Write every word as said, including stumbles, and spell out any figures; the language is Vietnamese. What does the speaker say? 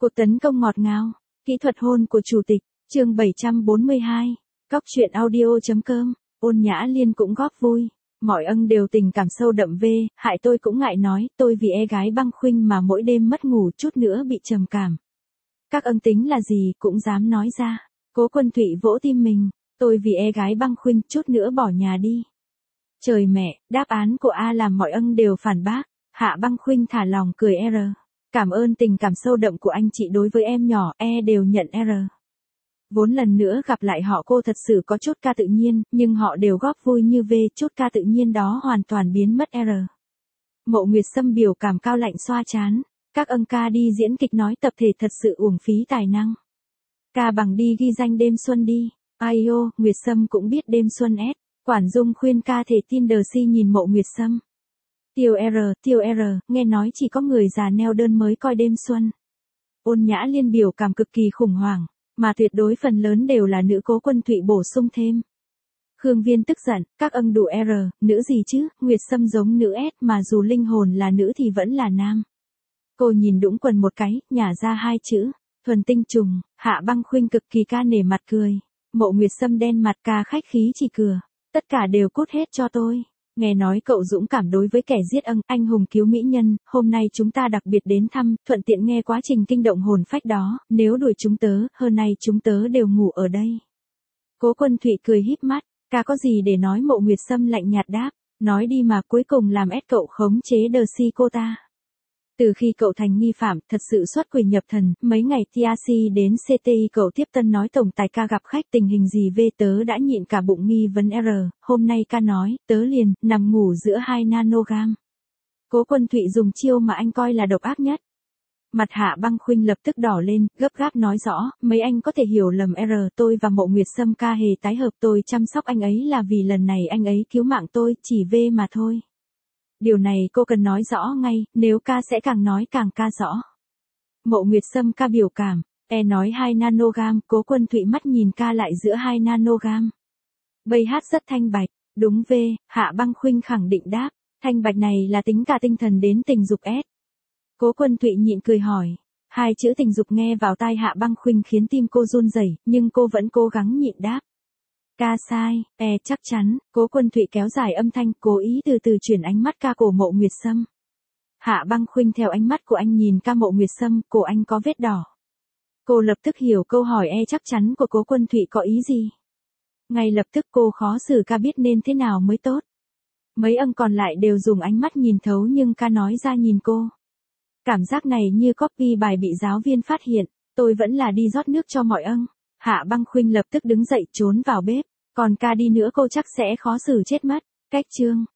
Cuộc tấn công ngọt ngào, kỹ thuật hôn của chủ tịch, chương bảy trăm bốn mươi hai, Cóc truyện audio.com, Ôn Nhã Liên cũng góp vui. Mọi ân đều tình cảm sâu đậm về, hại tôi cũng ngại nói, tôi vì e gái Băng Khuynh mà mỗi đêm mất ngủ chút nữa bị trầm cảm. Các ân tính là gì cũng dám nói ra. Cố Quân Thụy vỗ tim mình, tôi vì e gái Băng Khuynh chút nữa bỏ nhà đi. Trời mẹ, đáp án của A làm mọi ân đều phản bác. Hạ Băng Khuynh thả lòng cười R. Cảm ơn tình cảm sâu đậm của anh chị đối với em nhỏ, E đều nhận R. Vốn lần nữa gặp lại họ cô thật sự có chút ca tự nhiên, nhưng họ đều góp vui như V, chút ca tự nhiên đó hoàn toàn biến mất R. Mộ Nguyệt Sâm biểu cảm cao lạnh xoa chán. Các ân ca đi diễn kịch nói tập thể thật sự uổng phí tài năng. Ca bằng đi ghi danh đêm xuân đi. Ai ô, Nguyệt Sâm cũng biết đêm xuân S. Quản Dung khuyên ca thể tin đờ si nhìn Mộ Nguyệt Sâm. Tiêu R, Tiêu R, nghe nói chỉ có người già neo đơn mới coi đêm xuân. Ôn Nhã Liên biểu cảm cực kỳ khủng hoảng, mà tuyệt đối phần lớn đều là nữ. Cố Quân Thụy bổ sung thêm. Khương Viên tức giận, các ân đủ R, nữ gì chứ, Nguyệt Sâm giống nữ S mà dù linh hồn là nữ thì vẫn là nam. Cô nhìn Đũng Quần một cái, nhả ra hai chữ, thuần tinh trùng. Hạ Băng Khuynh cực kỳ ca nể mặt cười. Mộ Nguyệt Sâm đen mặt ca khách khí chỉ cửa. Tất cả đều cút hết cho tôi. Nghe nói cậu dũng cảm đối với kẻ giết ân, anh hùng cứu mỹ nhân, hôm nay chúng ta đặc biệt đến thăm, thuận tiện nghe quá trình kinh động hồn phách đó, nếu đuổi chúng tớ, hôm nay chúng tớ đều ngủ ở đây. Cố Quân Thụy cười híp mắt, ca có gì để nói. Mộ Nguyệt Sâm lạnh nhạt đáp, nói đi mà cuối cùng làm ép cậu khống chế đờ si cô ta. Từ khi cậu thành nghi phạm, thật sự xuất quỷ nhập thần, mấy ngày tê a xê đến xê tê i cậu tiếp tân nói tổng tài ca gặp khách tình hình gì về tớ đã nhịn cả bụng nghi vấn R, hôm nay ca nói, tớ liền, nằm ngủ giữa hai nanogam. Cố Quân Thụy dùng chiêu mà anh coi là độc ác nhất. Mặt Hạ Băng Khuynh lập tức đỏ lên, gấp gáp nói rõ, mấy anh có thể hiểu lầm R, tôi và Mộ Nguyệt Sâm ca hề tái hợp, tôi chăm sóc anh ấy là vì lần này anh ấy cứu mạng tôi, chỉ V mà thôi. Điều này cô cần nói rõ ngay, nếu ca sẽ càng nói càng ca rõ. Mộ Nguyệt Sâm ca biểu cảm, E nói hai nanogam, Cố Quân Thụy mắt nhìn ca lại giữa hai nanogam. Bây hát rất thanh bạch, đúng V, Hạ Băng Khuynh khẳng định đáp, thanh bạch này là tính cả tinh thần đến tình dục S. Cố Quân Thụy nhịn cười hỏi, hai chữ tình dục nghe vào tai Hạ Băng Khuynh khiến tim cô run rẩy, nhưng cô vẫn cố gắng nhịn đáp. Ca sai, E chắc chắn. Cố Quân Thụy kéo dài âm thanh, cố ý từ từ chuyển ánh mắt ca cổ Mộ Nguyệt Sâm. Hạ Băng Khuynh theo ánh mắt của anh nhìn ca Mộ Nguyệt Sâm, cổ anh có vết đỏ. Cô lập tức hiểu câu hỏi E chắc chắn của Cố Quân Thụy có ý gì. Ngay lập tức cô khó xử ca biết nên thế nào mới tốt. Mấy ân còn lại đều dùng ánh mắt nhìn thấu nhưng ca nói ra nhìn cô. Cảm giác này như copy bài bị giáo viên phát hiện, tôi vẫn là đi rót nước cho mọi ân. Hạ Băng Khuynh lập tức đứng dậy trốn vào bếp, còn ca đi nữa cô chắc sẽ khó xử chết mất. Cách chương